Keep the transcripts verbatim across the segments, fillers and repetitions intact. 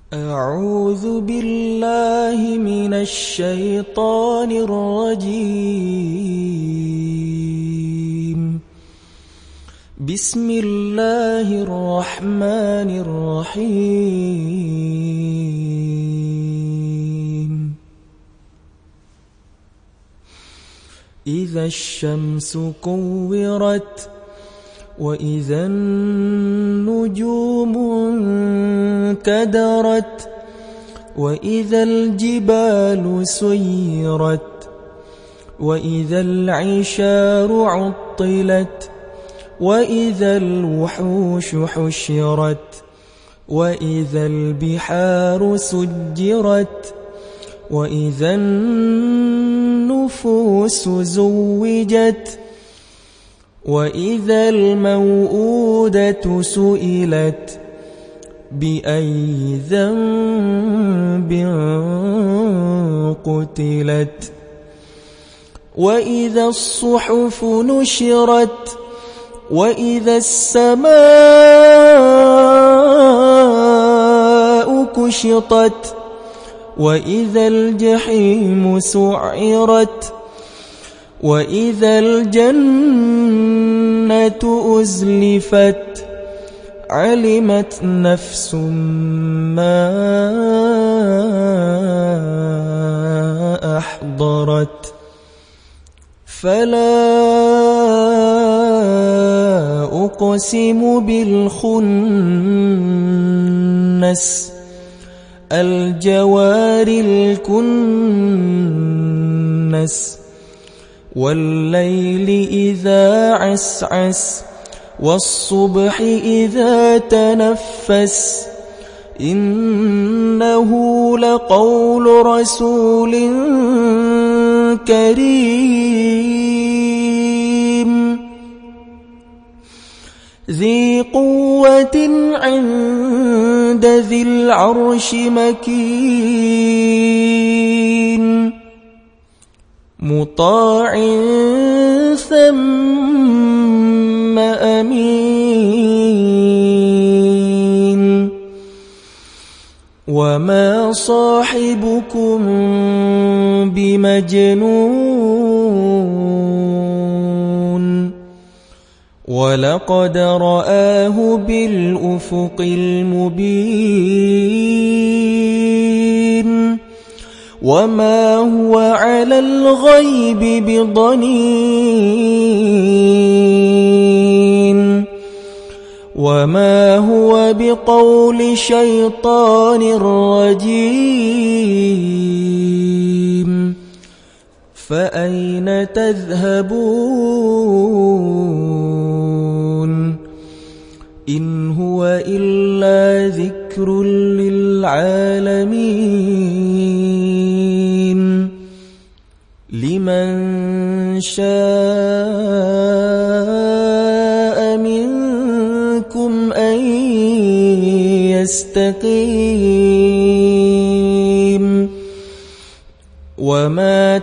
أعوذ بالله من الشيطان الرجيم. بسم الله الرحمن الرحيم. إذا الشمس كورت وإذا النجوم انكدرت وإذا الجبال سيرت وإذا العشار عطلت وإذا الوحوش حشرت وإذا البحار سجرت وإذا النفوس زوجت وإذا الموءودة سئلت بأي ذنب قتلت وإذا الصحف نشرت وإذا السماء كشطت وإذا الجحيم سعرت وإذا الجنة أزلفت علمت نفس ما أحضرت فلا أقسم بالخنس الجوار الكنس والليل إذا عسعس والصبح إذا تنفس إنه لقول رسول كريم ذي قوة عند ذي العرش مكين مطاع ثم أمين وما صاحبكم بمجنون ولقد رآه بالأفق المبين وما هو على الغيب بضنين وما هو بقول شيطان رجيم فأين تذهبون إن هو إلا ذكر للعالمين لمن شاء منكم أن يستقيم وما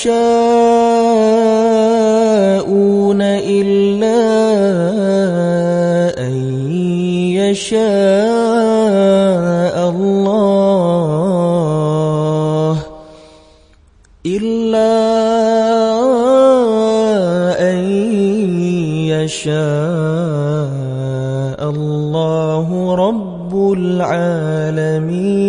تشاءون إلا أن يشاء الله إلا أن يشاء الله رب العالمين.